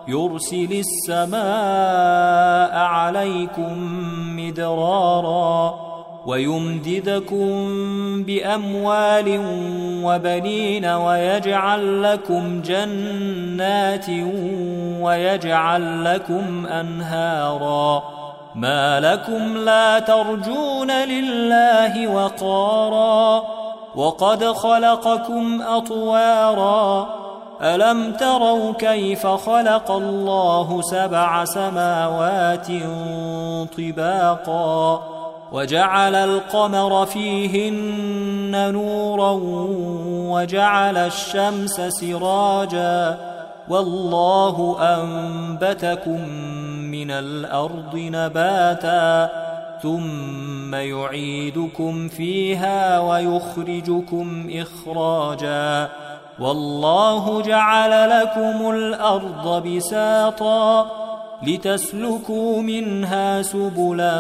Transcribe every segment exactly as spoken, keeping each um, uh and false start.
يرسل السماء عليكم مدرارا ويمددكم بأموال وبنين ويجعل لكم جنات ويجعل لكم أنهارا ما لكم لا ترجون لله وقارا وقد خلقكم أطوارا ألم تروا كيف خلق الله سبع سماوات طباقا وجعل القمر فيهن نورا وجعل الشمس سراجا والله أنبتكم من الأرض نباتا ثم يعيدكم فيها ويخرجكم إخراجا والله جعل لكم الأرض بساطا لتسلكوا منها سبلا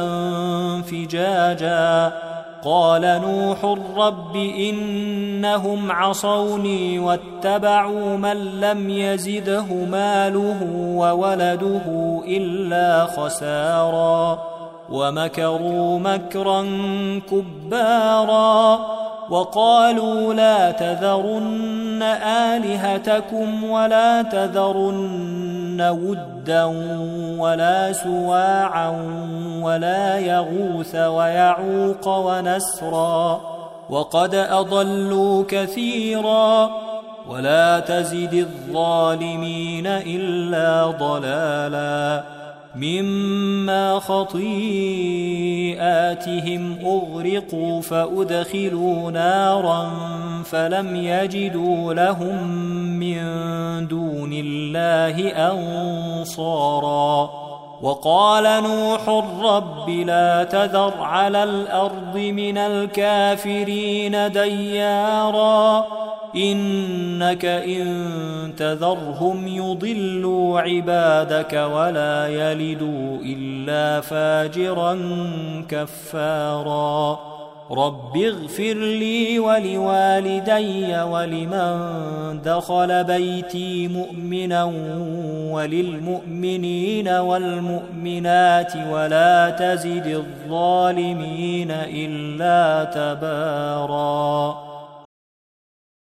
فجاجا قال نوح رب إنهم عصوني واتبعوا من لم يزده ماله وولده إلا خسارا ومكروا مكرا كبارا وقالوا لا تذرن آلهتكم ولا تذرن ودا ولا سواعا ولا يغوث ويعوق ونسرا وقد أضلوا كثيرا ولا تزد الظالمين إلا ضلالا مما خطيئاتهم أغرقوا فأدخلوا نارا فلم يجدوا لهم من دون الله أنصارا وقال نوح رب لا تذر على الأرض من الكافرين ديارا إنك إن تذرهم يضلوا عبادك ولا يلدوا إلا فاجرا كفارا رب اغفر لي ولوالدي ولمن دخل بيتي مؤمنا وللمؤمنين والمؤمنات ولا تزد الظالمين إلا تبارا.